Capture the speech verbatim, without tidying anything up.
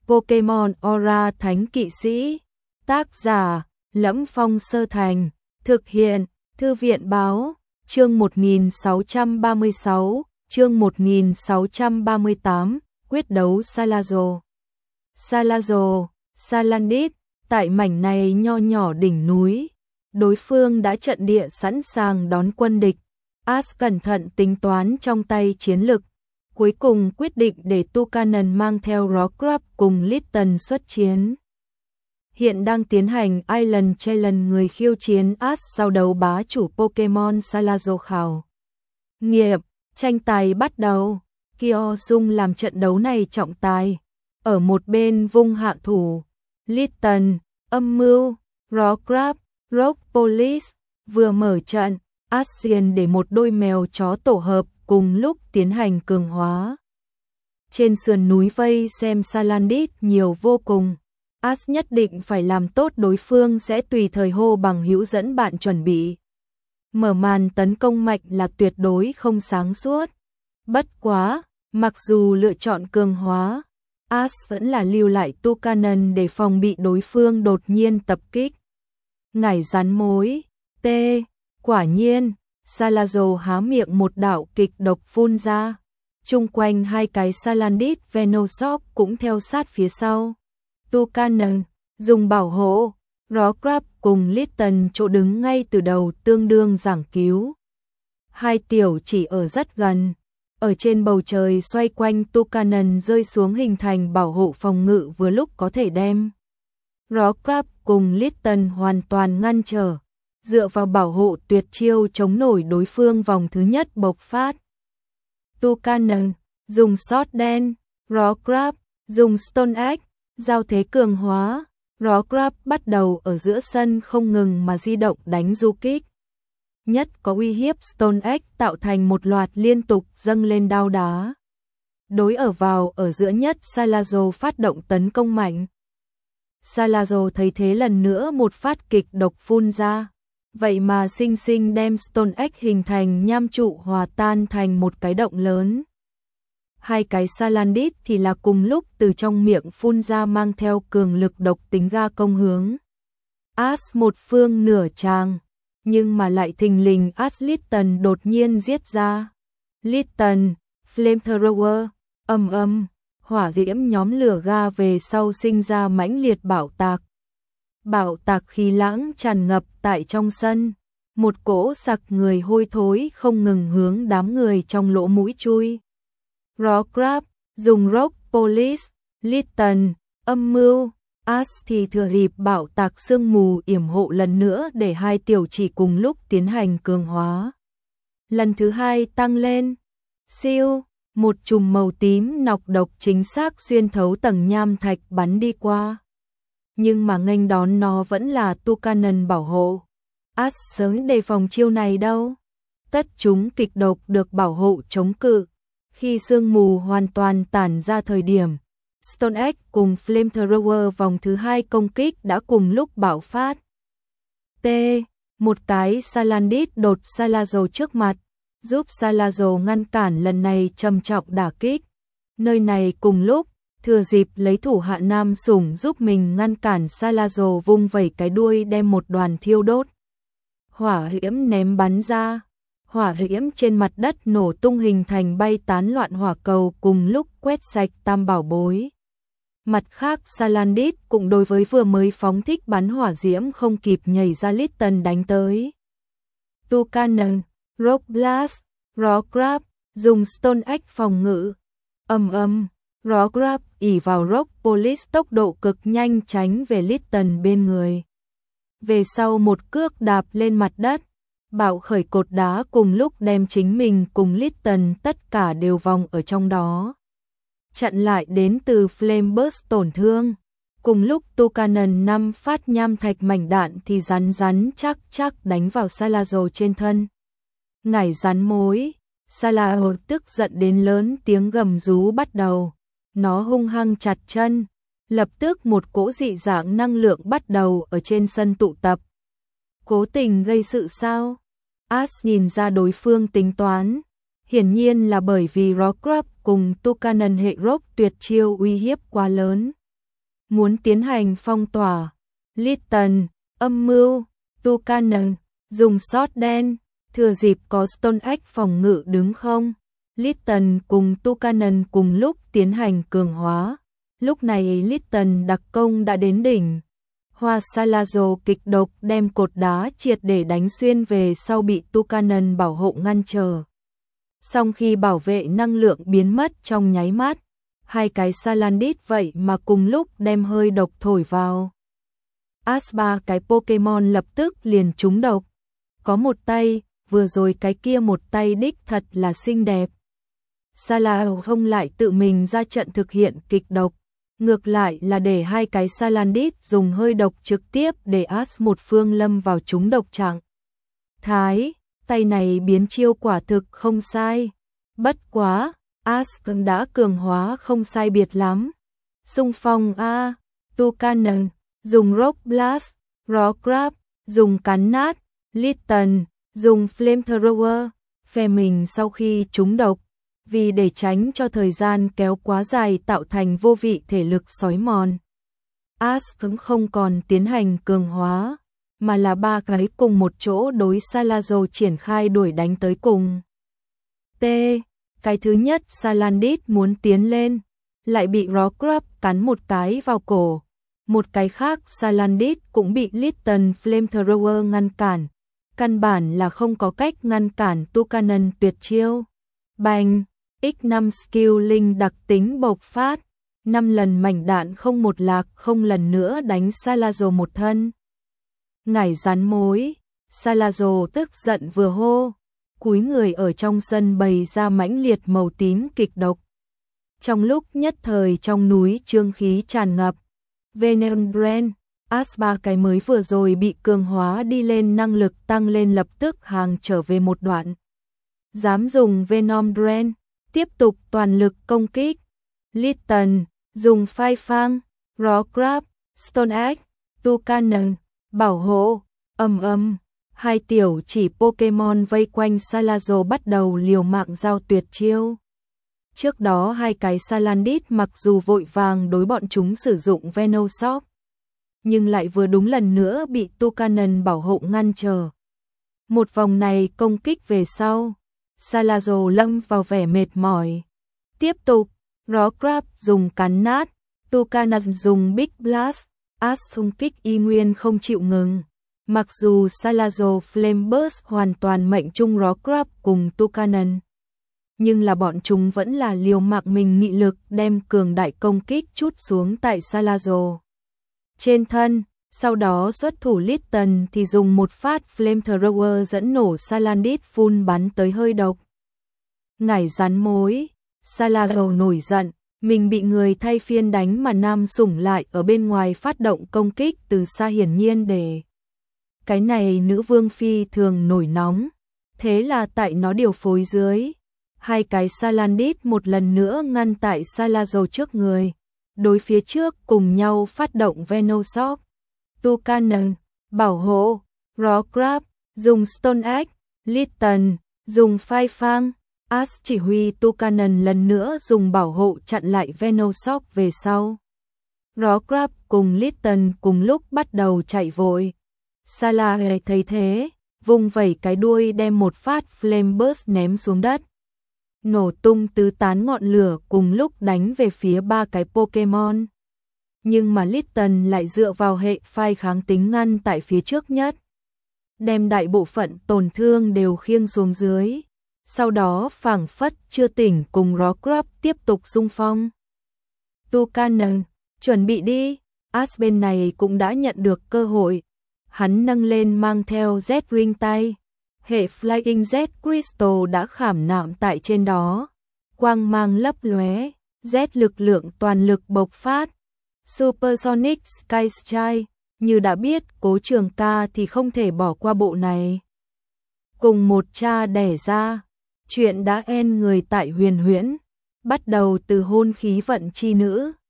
Pokemon Aura Thánh Kỵ Sĩ. Tác giả: Lẫm Phong Sơ Thành. Thực hiện: Thư viện Báo. Chương một nghìn sáu trăm ba mươi sáu, chương một nghìn sáu trăm ba mươi tám, quyết đấu Salazzle. Salazzle, Salandit, tại mảnh này nho nhỏ đỉnh núi, đối phương đã trận địa sẵn sàng đón quân địch. Ash cẩn thận tính toán trong tay chiến lực, cuối cùng quyết định để Toucannon mang theo Rockruff cùng Litten xuất chiến. Hiện đang tiến hành Island Challenge, người khiêu chiến Ash giao đấu bá chủ Pokemon Salazzle khảo nghiệp. Tranh tài bắt đầu. Kyosung làm trận đấu này trọng tài. Ở một bên vung hạ thủ. Litten, âm mưu, Rockruff, Rock Police vừa mở trận. Ascian để một đôi mèo chó tổ hợp cùng lúc tiến hành cường hóa. Trên sườn núi vây xem Salandit nhiều vô cùng. Ash nhất định phải làm tốt, đối phương sẽ tùy thời hô bằng hữu dẫn bạn chuẩn bị. Mở màn tấn công mạnh là tuyệt đối không sáng suốt. Bất quá, mặc dù lựa chọn cường hóa, Ash vẫn là lưu lại Toucannon để phòng bị đối phương đột nhiên tập kích. Ngải rắn mối, T, quả nhiên, Salazzle há miệng một đạo kịch độc phun ra. Chung quanh hai cái Salandit Venoshock cũng theo sát phía sau. Toucannon dùng bảo hộ, Rockruff cùng Litten chỗ đứng ngay từ đầu tương đương giảng cứu. Hai tiểu chỉ ở rất gần, ở trên bầu trời xoay quanh Toucannon rơi xuống hình thành bảo hộ phòng ngự vừa lúc có thể đem Rockruff cùng Litten hoàn toàn ngăn trở, dựa vào bảo hộ tuyệt chiêu chống nổi đối phương vòng thứ nhất bộc phát. Toucannon dùng sót đen, Rockruff dùng Stone Egg, giao thế cường hóa. Rockruff bắt đầu ở giữa sân không ngừng mà di động đánh du kích. Nhất có uy hiếp Stone Egg tạo thành một loạt liên tục dâng lên đao đá. Đối ở vào ở giữa nhất, Salazzle phát động tấn công mạnh. Salazzle thấy thế lần nữa một phát kịch độc phun ra. Vậy mà sinh sinh đem Stone Egg hình thành nham trụ hòa tan thành một cái động lớn. Hai cái Salandit thì là cùng lúc từ trong miệng phun ra mang theo cường lực độc tính ga công hướng Ash một phương nửa tràng, nhưng mà lại thình lình Ash Litten đột nhiên giết ra. Litten, Flamethrower, âm âm, hỏa diễm nhóm lửa ga về sau sinh ra mãnh liệt bạo tạc. Bạo tạc khí lãng tràn ngập tại trong sân, một cỗ sặc người hôi thối không ngừng hướng đám người trong lỗ mũi chui. Rockruff dùng Rock Police, Litten, âm mưu, Ash thì thừa dịp bạo tạc sương mù yểm hộ lần nữa để hai tiểu chỉ cùng lúc tiến hành cường hóa. Lần thứ hai tăng lên, siêu, một chùm màu tím nọc độc chính xác xuyên thấu tầng nham thạch bắn đi qua. Nhưng mà nghênh đón nó vẫn là Toucannon bảo hộ. Ash sớm đề phòng chiêu này đâu. Tất chúng kịch độc được bảo hộ chống cự. Khi sương mù hoàn toàn tản ra thời điểm, Stone Egg cùng Flamethrower vòng thứ hai công kích đã cùng lúc bạo phát. T. Một cái Salandit đột Salazzle trước mặt, giúp Salazzle ngăn cản lần này trầm trọng đả kích. Nơi này cùng lúc, thừa dịp lấy thủ hạ nam sủng giúp mình ngăn cản, Salazzle vung vẩy cái đuôi đem một đoàn thiêu đốt hỏa diễm ném bắn ra. Hỏa diễm trên mặt đất nổ tung hình thành bay tán loạn hỏa cầu cùng lúc quét sạch tam bảo bối. Mặt khác, Salandit cũng đối với vừa mới phóng thích bắn hỏa diễm không kịp nhảy ra Litten đánh tới. Toucannon, Rock Blast, Rockruff dùng Stone Egg phòng ngự. Âm âm, Rockruff ỷ vào Rock Police tốc độ cực nhanh tránh về Litten bên người. Về sau một cước đạp lên mặt đất, bạo khởi cột đá cùng lúc đem chính mình cùng Litten tất cả đều vòng ở trong đó. Chặn lại đến từ Flame Burst tổn thương. Cùng lúc Toucannon năm phát nham thạch mảnh đạn thì rắn rắn chắc chắc đánh vào Salazzle trên thân. Ngải rắn mối, Salazzle tức giận đến lớn tiếng gầm rú bắt đầu. Nó hung hăng chặt chân. Lập tức một cỗ dị dạng năng lượng bắt đầu ở trên sân tụ tập. Cố tình gây sự sao? Ash nhìn ra đối phương tính toán. Hiển nhiên là bởi vì Rockruff cùng Toucannon hệ Rock tuyệt chiêu uy hiếp quá lớn. muốn tiến hành phong tỏa. Litton, âm mưu, Tukanen, dùng sót đen, thừa dịp có Stone Age phòng ngự đứng không? Litton cùng Tukanen cùng lúc tiến hành cường hóa. Lúc này Litton đặc công đã đến đỉnh. Hoa Salazzo kịch độc đem cột đá triệt để đánh xuyên về sau bị Tukanen bảo hộ ngăn trở. Song khi bảo vệ năng lượng biến mất trong nháy mắt, hai cái Salandit vậy mà cùng lúc đem hơi độc thổi vào. As ba cái Pokemon lập tức liền trúng độc. Có một tay, vừa rồi cái kia một tay đích thật là xinh đẹp. Salao không lại tự mình ra trận thực hiện kịch độc. Ngược lại là để hai cái Salandit dùng hơi độc trực tiếp để As một phương lâm vào trúng độc trạng thái. Tay này biến chiêu quả thực không sai. Bất quá, As đã cường hóa không sai biệt lắm. Xung phong A, Tukanen, dùng Rock Blast, Rock Grab, dùng cắn nát, Litton, dùng Flamethrower, phe mình sau khi trúng độc. Vì để tránh cho thời gian kéo quá dài tạo thành vô vị thể lực xói mòn. As cũng không còn tiến hành cường hóa, mà là ba cái cùng một chỗ đối Salazzo triển khai đuổi đánh tới cùng. T. Cái thứ nhất Salandit muốn tiến lên, lại bị Rock Grab cắn một cái vào cổ. Một cái khác Salandit cũng bị Litton Flamethrower ngăn cản. Căn bản là không có cách ngăn cản Tukanen tuyệt chiêu. Bành! ích năm skill linh đặc tính bộc phát, năm lần mảnh đạn không một lạc không lần nữa đánh Salazzo một thân. Ngải rắn mối, Salazzo tức giận vừa hô, cúi người ở trong sân bày ra mãnh liệt màu tím kịch độc. Trong lúc nhất thời trong núi trương khí tràn ngập, Venom Brand, As ba cái mới vừa rồi bị cường hóa đi lên năng lực tăng lên lập tức hàng trở về một đoạn. Dám dùng Venom Brand, tiếp tục toàn lực công kích. Litton, dùng phai phang, Rock Grab, Stone Age, Tukanen, bảo hộ, ầm ầm. Hai tiểu chỉ Pokemon vây quanh Salazzo bắt đầu liều mạng giao tuyệt chiêu. Trước đó hai cái Salandit mặc dù vội vàng đối bọn chúng sử dụng Venoshock, nhưng lại vừa đúng lần nữa bị Tukanen bảo hộ ngăn trở. Một vòng này công kích về sau, Salazzo lâm vào vẻ mệt mỏi. Tiếp tục, Rock Grab dùng cắn nát, Tukanen dùng Big Blast, As xung kích y nguyên không chịu ngừng. Mặc dù Salazzo Flame Burst hoàn toàn mệnh trung Rock Grab cùng Tukanen, nhưng là bọn chúng vẫn là liều mạng mình nghị lực đem cường đại công kích chút xuống tại Salazzo trên thân. Sau đó xuất thủ Litton thì dùng một phát Flamethrower dẫn nổ Salandit phun bắn tới hơi độc. Ngải rắn mối, Salazzo nổi giận, mình bị người thay phiên đánh mà nam sủng lại ở bên ngoài phát động công kích từ xa hiển nhiên để. Cái này nữ vương phi thường nổi nóng, thế là tại nó điều phối dưới. Hai cái Salandit một lần nữa ngăn tại Salazzo trước người, đối phía trước cùng nhau phát động Venoshock. Tukanen, bảo hộ, Rock Grab, dùng Stone Age, Litton, dùng phai phang, As chỉ huy Tukanen lần nữa dùng bảo hộ chặn lại Venoshock về sau. Rock Grab cùng Litton cùng lúc bắt đầu chạy vội. Salazzo thấy thế, vung vẩy cái đuôi đem một phát Flame Burst ném xuống đất. Nổ tung tứ tán ngọn lửa cùng lúc đánh về phía ba cái Pokemon. Nhưng mà Litton lại dựa vào hệ phai kháng tính ngăn tại phía trước nhất, đem đại bộ phận tổn thương đều khiêng xuống dưới. Sau đó phảng phất chưa tỉnh cùng Rock Grab tiếp tục xung phong. Tukanen, chuẩn bị đi. As bên này cũng đã nhận được cơ hội. Hắn nâng lên mang theo Z ring tay. Hệ Flying Z Crystal đã khảm nạm tại trên đó. Quang mang lấp lóe, Z lực lượng toàn lực bộc phát. Supersonic Sky Strike, như đã biết Cố Trường Ca thì không thể bỏ qua bộ này. Cùng một cha đẻ ra, chuyện đã end người tại Huyền Huyễn, bắt đầu từ hôn khí vận chi nữ.